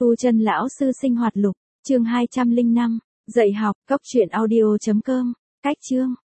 Tu chân lão sư sinh hoạt lục, chương 205, dạy học, cốc truyện audio.com, cách chương.